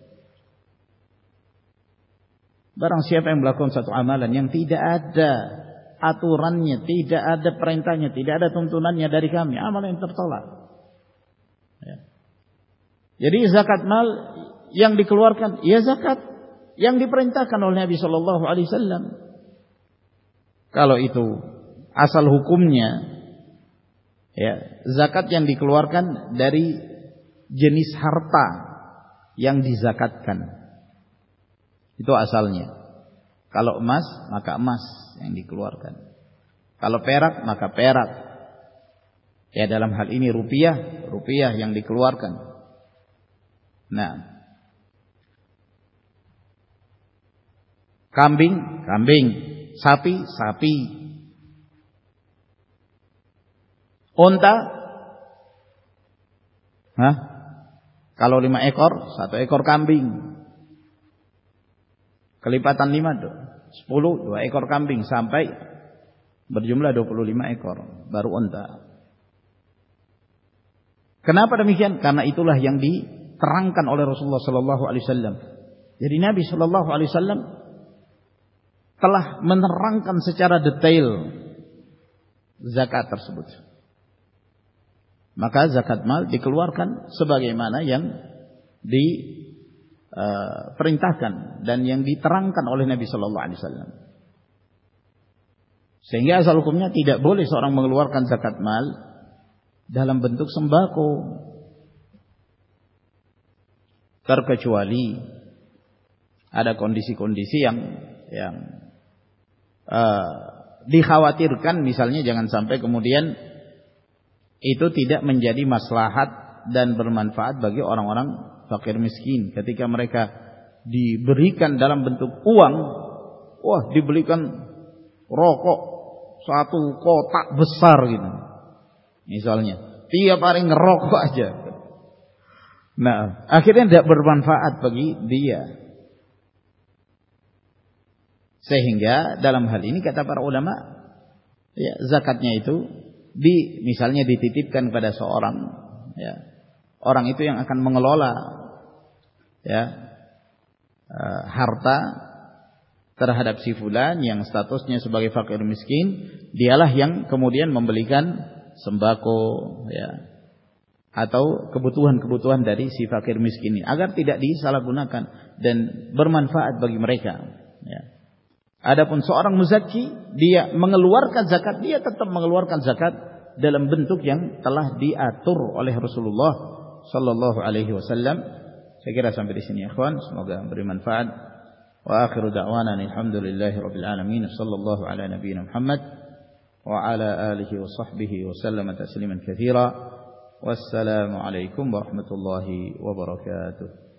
Barang siapa yang melakukan satu amalan yang tidak ada aturannya, tidak ada perintahnya, tidak ada tuntunannya dari kami, amalan yang tertolak. Ya. Jadi zakat mal yang dikeluarkan, ya zakat yang diperintahkan oleh Nabi sallallahu alaihi wasallam. Kalau itu asal hukumnya, ya, zakat yang dikeluarkan dari jenis harta yang dizakatkan. Itu asalnya. Kalau emas, maka emas yang dikeluarkan. Kalau perak, maka perak. Ya, dalam hal ini rupiah, rupiah yang dikeluarkan. Nah, kambing, kambing, sapi, sapi, unta, hah? Kalau lima ekor, satu ekor kambing, kelipatan lima, sepuluh, dua ekor kambing sampai berjumlah dua puluh lima ekor, baru unta. Kenapa demikian? Karena itulah yang di terangkan oleh Rasulullah sallallahu alaihi wasallam. Jadi Nabi sallallahu alaihi wasallam telah menerangkan secara detail zakat tersebut. Maka zakat mal dikeluarkan sebagaimana yang di uh, perintahkan dan yang diterangkan oleh Nabi sallallahu alaihi wasallam. Sehingga asal hukumnya tidak boleh seorang mengeluarkan zakat mal dalam bentuk sembako, terkecuali ada kondisi-kondisi yang yang uh, dikhawatirkan, misalnya jangan sampai kemudian itu tidak menjadi maslahat dan bermanfaat bagi orang-orang fakir miskin ketika mereka diberikan dalam bentuk uang. Wah, dibelikan rokok satu kotak besar gitu misalnya, tiap hari ngerokok aja. Nah, akhirnya tidak bermanfaat bagi dia. Sehingga dalam hal ini kata para ulama, ya, zakatnya itu di misalnya dititipkan pada seorang, ya, orang itu yang akan mengelola, ya, uh, harta terhadap si fulan yang statusnya sebagai fakir miskin, dialah yang kemudian membelikan sembako, ya, atau kebutuhan-kebutuhan dari si fakir miskin ini agar tidak disalahgunakan dan bermanfaat bagi mereka, ya. Adapun seorang muzakki, dia mengeluarkan zakat, dia tetap mengeluarkan zakat dalam bentuk yang telah diatur oleh Rasulullah sallallahu alaihi wasallam. Saya kira sampai di sini ya ikhwan, semoga beri manfaat. Wa akhiru da'wana alhamdulillahi rabbil alamin, sallallahu ala nabiyyina Muhammad wa ala alihi wa sahbihi wa sallama tasliman katsira. Wassalamu alaikum warahmatullahi wabarakatuh.